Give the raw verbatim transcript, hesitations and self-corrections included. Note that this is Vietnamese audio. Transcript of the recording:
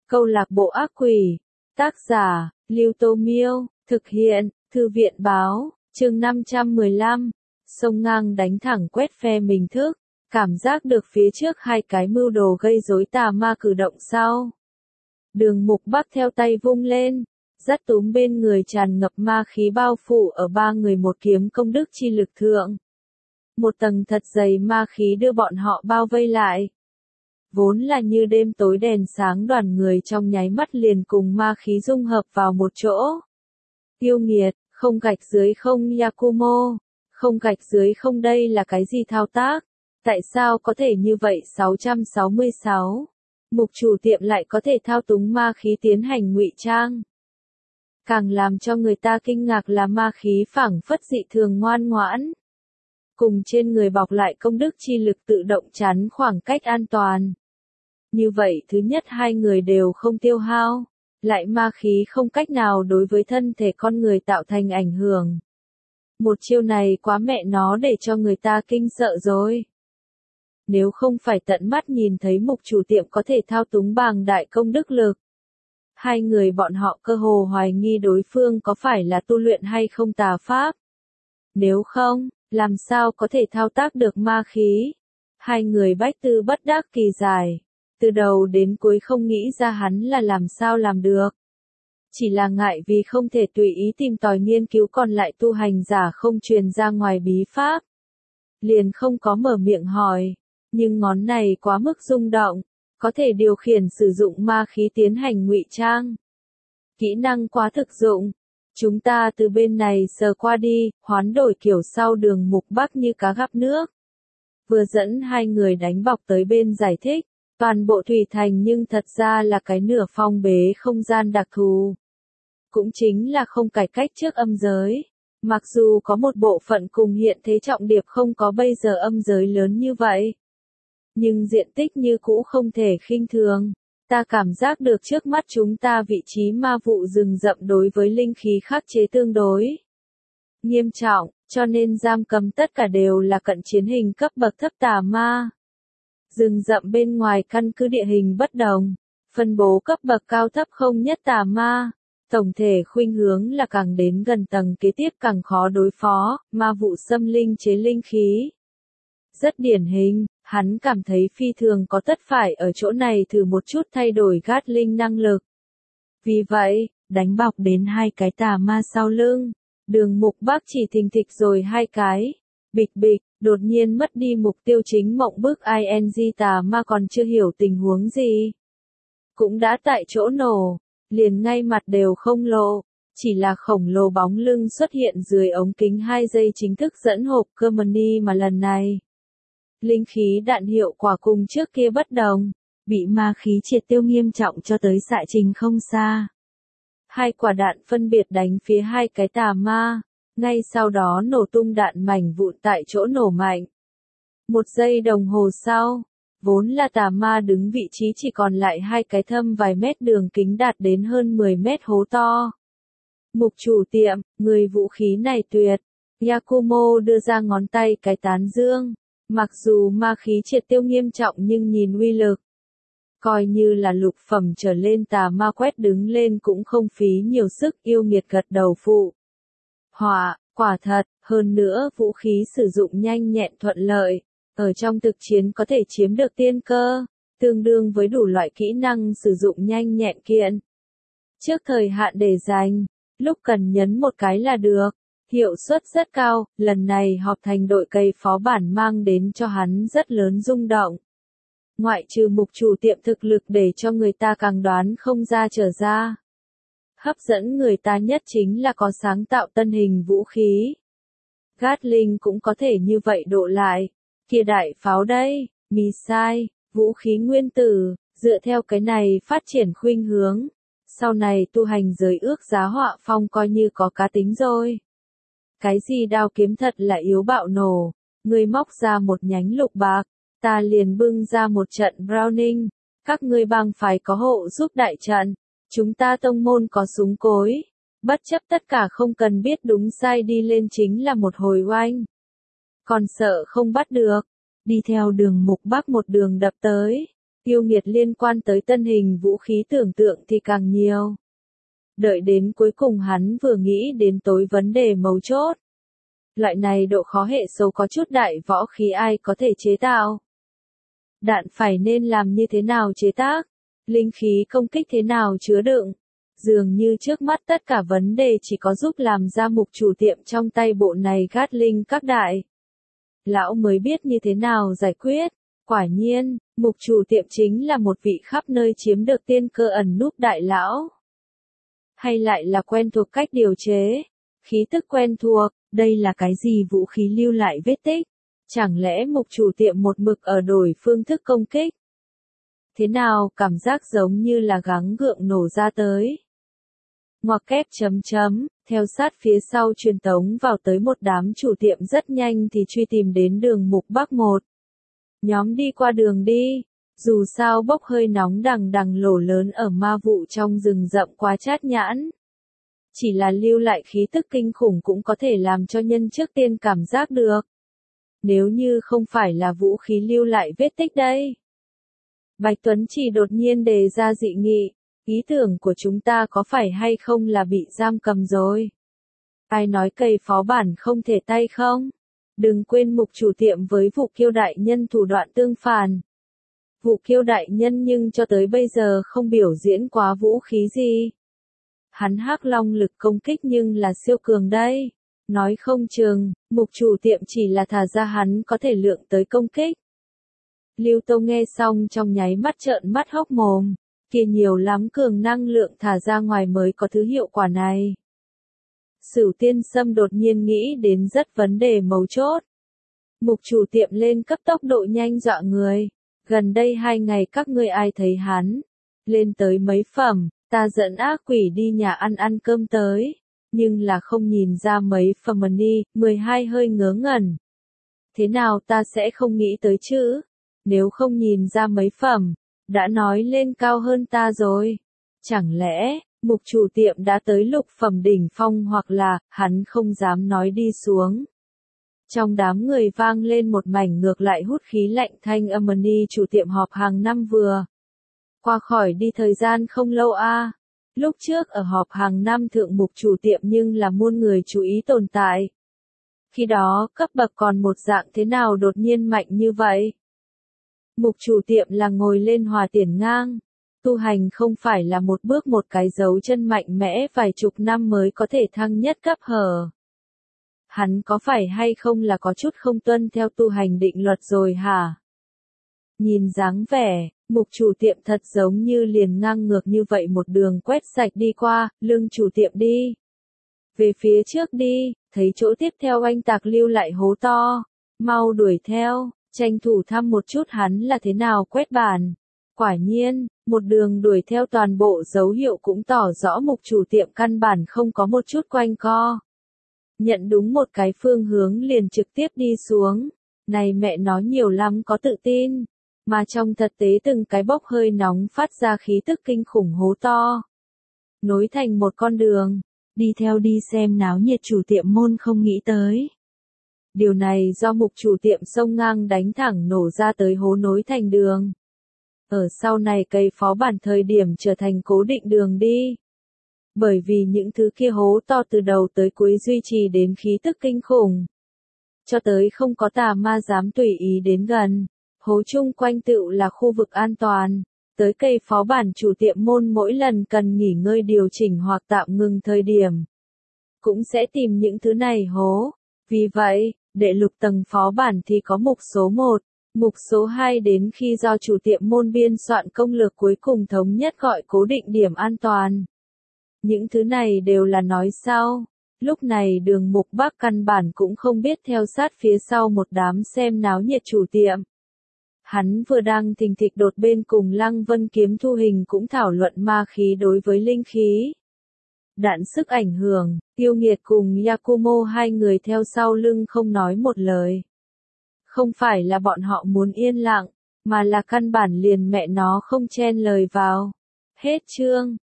Câu lạc bộ ác quỷ. Tác giả, Lưu Tô Miêu. Thực hiện, Thư viện Báo. Chương năm trăm mười lăm. Sông ngang đánh thẳng quét phe mình thức. Cảm giác được phía trước hai cái mưu đồ gây rối tà ma cử động sau. Đường Mục Bắc theo tay vung lên, dắt túm bên người tràn ngập ma khí bao phủ ở ba người một kiếm công đức chi lực thượng. Một tầng thật dày ma khí đưa bọn họ bao vây lại. Vốn là như đêm tối đèn sáng, đoàn người trong nháy mắt liền cùng ma khí dung hợp vào một chỗ. Yêu nghiệt, không gạch dưới không Yakumo, không gạch dưới không, đây là cái gì thao tác? Tại sao có thể như vậy? sáu trăm sáu mươi sáu. Mục chủ tiệm lại có thể thao túng ma khí tiến hành ngụy trang. Càng làm cho người ta kinh ngạc là ma khí phảng phất dị thường ngoan ngoãn. Cùng trên người bọc lại công đức chi lực tự động chắn khoảng cách an toàn. Như vậy thứ nhất hai người đều không tiêu hao, lại ma khí không cách nào đối với thân thể con người tạo thành ảnh hưởng. Một chiêu này quá mẹ nó để cho người ta kinh sợ rồi. Nếu không phải tận mắt nhìn thấy mục chủ tiệm có thể thao túng bàng đại công đức lực, hai người bọn họ cơ hồ hoài nghi đối phương có phải là tu luyện hay không tà pháp. Nếu không, làm sao có thể thao tác được ma khí? Hai người bách tư bất đắc kỳ giải. Từ đầu đến cuối không nghĩ ra hắn là làm sao làm được. Chỉ là ngại vì không thể tùy ý tìm tòi nghiên cứu còn lại tu hành giả không truyền ra ngoài bí pháp. Liền không có mở miệng hỏi. Nhưng ngón này quá mức rung động, có thể điều khiển sử dụng ma khí tiến hành ngụy trang. Kỹ năng quá thực dụng. Chúng ta từ bên này sờ qua đi, hoán đổi kiểu sau. Đường Mục Bắc như cá gặp nước. Vừa dẫn hai người đánh bọc tới bên giải thích, toàn bộ thủy thành nhưng thật ra là cái nửa phong bế không gian đặc thù. Cũng chính là không cải cách trước âm giới. Mặc dù có một bộ phận cùng hiện thế trọng điệp không có bây giờ âm giới lớn như vậy. Nhưng diện tích như cũ không thể khinh thường. Ta cảm giác được trước mắt chúng ta vị trí ma vụ rừng rậm đối với linh khí khắc chế tương đối nghiêm trọng, cho nên giam cầm tất cả đều là cận chiến hình cấp bậc thấp tà ma. Rừng rậm bên ngoài căn cứ địa hình bất đồng, phân bố cấp bậc cao thấp không nhất tà ma. Tổng thể khuynh hướng là càng đến gần tầng kế tiếp càng khó đối phó, ma vụ xâm linh chế linh khí. Rất điển hình, hắn cảm thấy phi thường có tất phải ở chỗ này thử một chút thay đổi gát linh năng lực. Vì vậy, đánh bọc đến hai cái tà ma sau lưng, Đường Mục Bắc chỉ thình thịch rồi hai cái. Bịch bịch, đột nhiên mất đi mục tiêu, chính mộng bức ing tà ma còn chưa hiểu tình huống gì. Cũng đã tại chỗ nổ, liền ngay mặt đều không lộ, chỉ là khổng lồ bóng lưng xuất hiện dưới ống kính hai giây chính thức dẫn hộp Germany mà lần này. Linh khí đạn hiệu quả cùng trước kia bất đồng, bị ma khí triệt tiêu nghiêm trọng cho tới xạ trình không xa. Hai quả đạn phân biệt đánh phía hai cái tà ma, ngay sau đó nổ tung đạn mảnh vụn tại chỗ nổ mạnh. Một giây đồng hồ sau, vốn là tà ma đứng vị trí chỉ còn lại hai cái thâm vài mét đường kính đạt đến hơn mười mét hố to. Mục chủ tiệm, người vũ khí này tuyệt. Yakumo đưa ra ngón tay cái tán dương. Mặc dù ma khí triệt tiêu nghiêm trọng nhưng nhìn uy lực, coi như là lục phẩm trở lên tà ma quét đứng lên cũng không phí nhiều sức. Yêu nghiệt gật đầu phụ họa, quả thật, hơn nữa vũ khí sử dụng nhanh nhẹn thuận lợi, ở trong thực chiến có thể chiếm được tiên cơ, tương đương với đủ loại kỹ năng sử dụng nhanh nhẹn kiện. Trước thời hạn để dành, lúc cần nhấn một cái là được. Hiệu suất rất cao, lần này họp thành đội cây phó bản mang đến cho hắn rất lớn rung động. Ngoại trừ mục chủ tiệm thực lực để cho người ta càng đoán không ra trở ra. Hấp dẫn người ta nhất chính là có sáng tạo tân hình vũ khí. Gatling cũng có thể như vậy độ lại. Kia đại pháo đây, missile, vũ khí nguyên tử, dựa theo cái này phát triển khuynh hướng. Sau này tu hành giới ước giá họa phong coi như có cá tính rồi. Cái gì đao kiếm thật là yếu bạo nổ, ngươi móc ra một nhánh lục bạc, ta liền bưng ra một trận Browning, các ngươi bang phải có hộ giúp đại trận, chúng ta tông môn có súng cối, bất chấp tất cả không cần biết đúng sai đi lên chính là một hồi oanh. Còn sợ không bắt được, đi theo Đường Mục Bắc một đường đập tới, Yêu nghiệt liên quan tới tân hình vũ khí tưởng tượng thì càng nhiều. Đợi đến cuối cùng hắn vừa nghĩ đến tối vấn đề mấu chốt. Loại này độ khó hệ số có chút đại võ khí ai có thể chế tạo? Đạn phải nên làm như thế nào chế tác? Linh khí công kích thế nào chứa đựng? Dường như trước mắt tất cả vấn đề chỉ có giúp làm ra mục chủ tiệm trong tay bộ này Gatling các đại. Lão mới biết như thế nào giải quyết. Quả nhiên, mục chủ tiệm chính là một vị khắp nơi chiếm được tiên cơ ẩn núp đại lão. Hay lại là quen thuộc cách điều chế? Khí tức quen thuộc, đây là cái gì vũ khí lưu lại vết tích? Chẳng lẽ mục chủ tiệm một mực ở đổi phương thức công kích? Thế nào cảm giác giống như là gắng gượng nổ ra tới? Ngoặc kép chấm chấm, theo sát phía sau truyền tống vào tới một đám chủ tiệm rất nhanh thì truy tìm đến đường mục Bắc một. Nhóm đi qua đường đi, dù sao bốc hơi nóng đằng đằng lổ lớn ở ma vụ trong rừng rậm quá chát nhãn. Chỉ là lưu lại khí tức kinh khủng cũng có thể làm cho nhân trước tiên cảm giác được. Nếu như không phải là vũ khí lưu lại vết tích đây. Bạch Tuấn chỉ đột nhiên đề ra dị nghị, ý tưởng của chúng ta có phải hay không là bị giam cầm rồi? Ai nói cây phó bản không thể tay không? Đừng quên mục chủ tiệm với vụ kiêu đại nhân thủ đoạn tương phản. Vụ kiêu đại nhân nhưng cho tới bây giờ không biểu diễn quá vũ khí gì. Hắn hắc long lực công kích nhưng là siêu cường đây. Nói không chừng, mục chủ tiệm chỉ là thả ra hắn có thể lượng tới công kích. Lưu Tô nghe xong trong nháy mắt trợn mắt hốc mồm. Kia nhiều lắm cường năng lượng thả ra ngoài mới có thứ hiệu quả này. Sửu Tiên Sâm đột nhiên nghĩ đến rất vấn đề mấu chốt. Mục chủ tiệm lên cấp tốc độ nhanh dọa người. Gần đây hai ngày các ngươi ai thấy hắn? Lên tới mấy phẩm, ta dẫn ác quỷ đi nhà ăn ăn cơm tới. Nhưng là không nhìn ra mấy phẩm ni, mười hai hơi ngớ ngẩn. Thế nào ta sẽ không nghĩ tới chứ? Nếu không nhìn ra mấy phẩm, đã nói lên cao hơn ta rồi. Chẳng lẽ, mục chủ tiệm đã tới lục phẩm đỉnh phong hoặc là, hắn không dám nói đi xuống. Trong đám người vang lên một mảnh ngược lại hút khí lạnh thanh âm ni chủ tiệm họp hàng năm vừa. Qua khỏi đi thời gian không lâu a. À. Lúc trước ở họp hàng năm thượng mục chủ tiệm nhưng là muôn người chú ý tồn tại. Khi đó, cấp bậc còn một dạng thế nào đột nhiên mạnh như vậy? Mục chủ tiệm là ngồi lên hòa tiền ngang. Tu hành không phải là một bước một cái dấu chân mạnh mẽ vài chục năm mới có thể thăng nhất cấp hở. Hắn có phải hay không là có chút không tuân theo tu hành định luật rồi hả? Nhìn dáng vẻ, mục chủ tiệm thật giống như liền ngang ngược như vậy một đường quét sạch đi qua, lưng chủ tiệm đi. Về phía trước đi, thấy chỗ tiếp theo anh tạc lưu lại hố to. Mau đuổi theo, tranh thủ thăm một chút hắn là thế nào quét bản. Quả nhiên, một đường đuổi theo toàn bộ dấu hiệu cũng tỏ rõ mục chủ tiệm căn bản không có một chút quanh co. Nhận đúng một cái phương hướng liền trực tiếp đi xuống. Này mẹ nó nhiều lắm có tự tin. Mà trong thực tế từng cái bốc hơi nóng phát ra khí tức kinh khủng hố to. Nối thành một con đường. Đi theo đi xem náo nhiệt chủ tiệm môn không nghĩ tới. Điều này do mục chủ tiệm sông ngang đánh thẳng nổ ra tới hố nối thành đường. Ở sau này cây phó bản thời điểm trở thành cố định đường đi. Bởi vì những thứ kia hố to từ đầu tới cuối duy trì đến khí tức kinh khủng. Cho tới không có tà ma dám tùy ý đến gần. Hố chung quanh tựu là khu vực an toàn. Tới cây phó bản chủ tiệm môn mỗi lần cần nghỉ ngơi điều chỉnh hoặc tạm ngừng thời điểm. Cũng sẽ tìm những thứ này hố. Vì vậy, đệ lục tầng phó bản thì có mục số một. Mục số hai đến khi do chủ tiệm môn biên soạn công lược cuối cùng thống nhất gọi cố định điểm an toàn. Những thứ này đều là nói sau. Lúc này đường mục Bắc căn bản cũng không biết theo sát phía sau một đám xem náo nhiệt chủ tiệm. Hắn vừa đang thình thịch đột bên cùng Lăng Vân Kiếm Thu Hình cũng thảo luận ma khí đối với linh khí. Đạn sức ảnh hưởng, Tiêu Nghiệt cùng Yakumo hai người theo sau lưng không nói một lời. Không phải là bọn họ muốn yên lặng, mà là căn bản liền mẹ nó không chen lời vào. Hết chương.